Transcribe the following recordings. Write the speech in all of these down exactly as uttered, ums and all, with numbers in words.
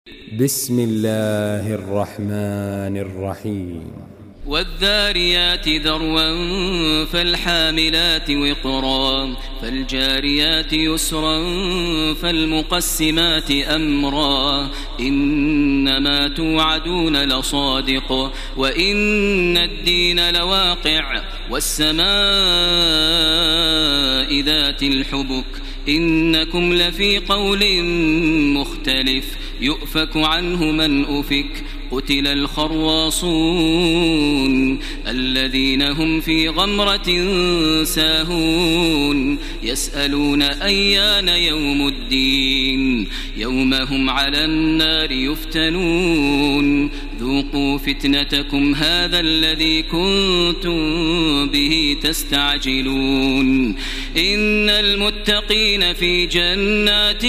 بسم الله الرحمن الرحيم. والذاريات ذروا فالحاملات وقرا فالجاريات يسرا فالمقسمات أمرا إنما توعدون لصادق وإن الدين لواقع والسماء ذات الحبك إنكم لفي قول مختلف يؤفك عنه من أفك قتل الخراصون الذين هم في غمرة ساهون يسألون أيان يوم الدين يوم هم على النار يفتنون ذوقوا فتنتكم هذا الذي كنتم به تستعجلون إن المتقين في جنات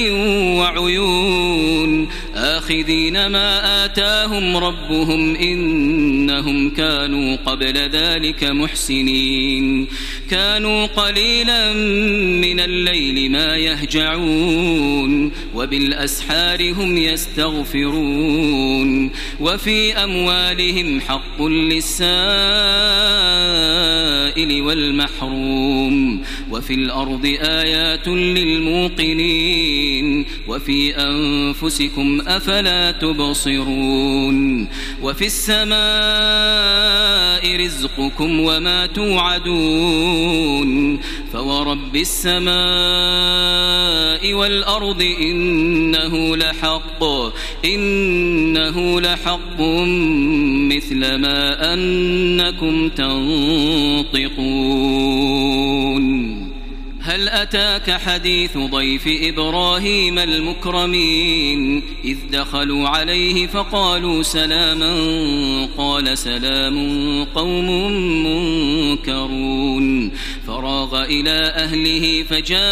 وعيون آخذين ما آتاهم ربهم إنهم كانوا قبل ذلك محسنين كانوا قليلا من الليل ما يهجعون وبالأسحار هم يستغفرون وفي أموالهم حق للسائل والمحروم وفي الأرض آيات للموقنين وفي أنفسكم أفلا تبصرون وفي السماء رزقكم وما توعدون فورب السماء والأرض إنه لحق إنه لحق مثل ما أنكم تنطقون هل أتاك حديث ضيف إبراهيم المكرمين إذ دخلوا عليه فقالوا سلاما قال سلام قوم منكرون فراغ إلى أهله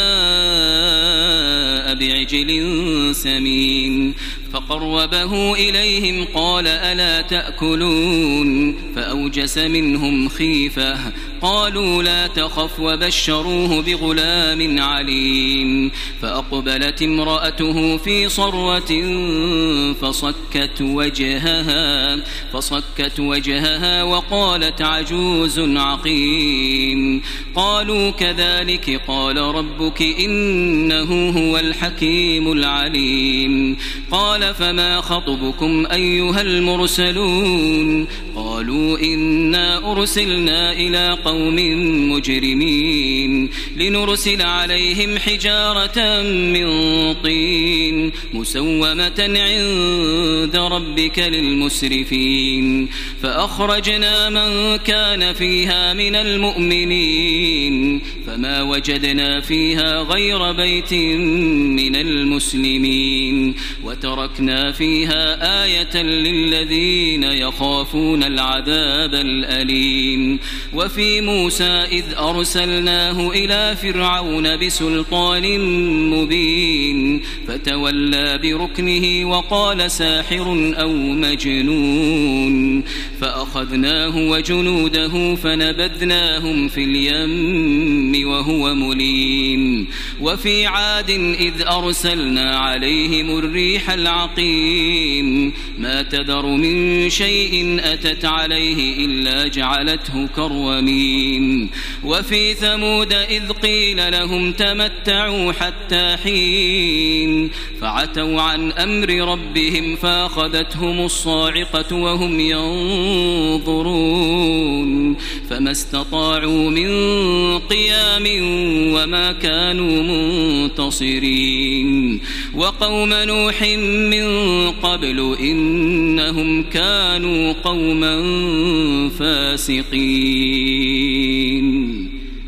فجاء بعجل سمين فقربه إليهم قال ألا تأكلون فأوجس منهم خيفة قالوا لا تخف وبشروه بغلام عليم فأقبلت امرأته في صرة فصكت وجهها فصكت وجهها وقالت عجوز عقيم قالوا كذلك قال ربك إنه هو الحكيم العليم قال فما خطبكم أيها المرسلون قالوا إنا أرسلنا إلى قوم مجرمين لنرسل عليهم حجارة من طين مسومة عند ربك للمسرفين فأخرجنا من كان فيها من المؤمنين فما وجدنا فيها غير بيت من المسلمين وتركنا فيها آية للذين يخافون العذاب الأليم وفي موسى إذ أرسلناه إلى فرعون بسلطان مبين فتولى بركنه وقال ساحر أو مجنون فأخذناه وجنوده فنبذناهم في اليم وهو مليم وفي عاد إذ أرسلنا عليهم الريح العقيم ما تذر من شيء أتت عليه إلا جعلته كالرميم وفي ثمود إذ قيل لهم تمتعوا حتى حين فعتوا عن أمر ربهم فأخذتهم الصاعقة وهم ينظرون فما استطاعوا من قيام وما كانوا منتصرين وقوم نوح من قبل إنهم كانوا قوما فاسقين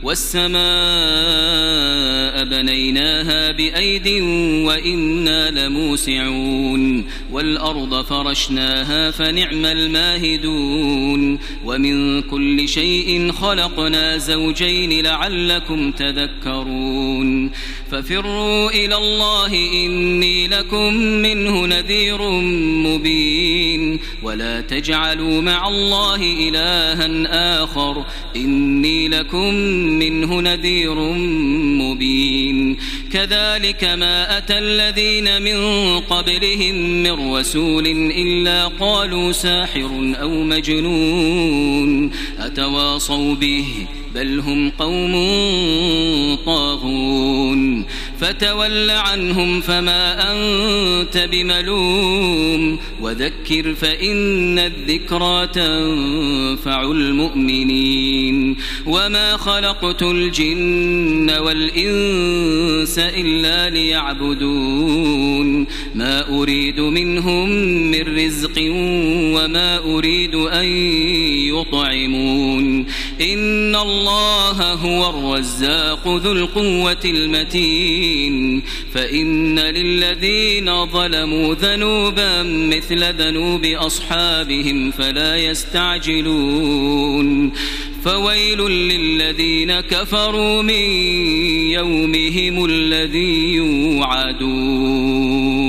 والسماء بنيناها بأيد وإنا لموسعون والأرض فرشناها فنعم الماهدون ومن كل شيء خلقنا زوجين لعلكم تذكرون ففروا إلى الله إني لكم منه نذير مبين ولا تجعلوا مع الله إلها آخر إني لكم منه نذير مبين كذلك ما أتى الذين من قبلهم من رسول إلا قالوا ساحر أو مجنون أتواصوا به بل هم قوم طاغون فتول عنهم فما أنت بملوم وذكر فإن الذكرى تنفع المؤمنين وما خلقت الجن والإنس إلا ليعبدون ما أريد منهم من رزق وما أريد أن يطعمون إن الله هو الرزاق ذو القوة المتين فإن للذين ظلموا ذنوبا مثل ذنوب أصحابهم فلا يستعجلون فويل للذين كفروا من يومهم الذي يوعدون.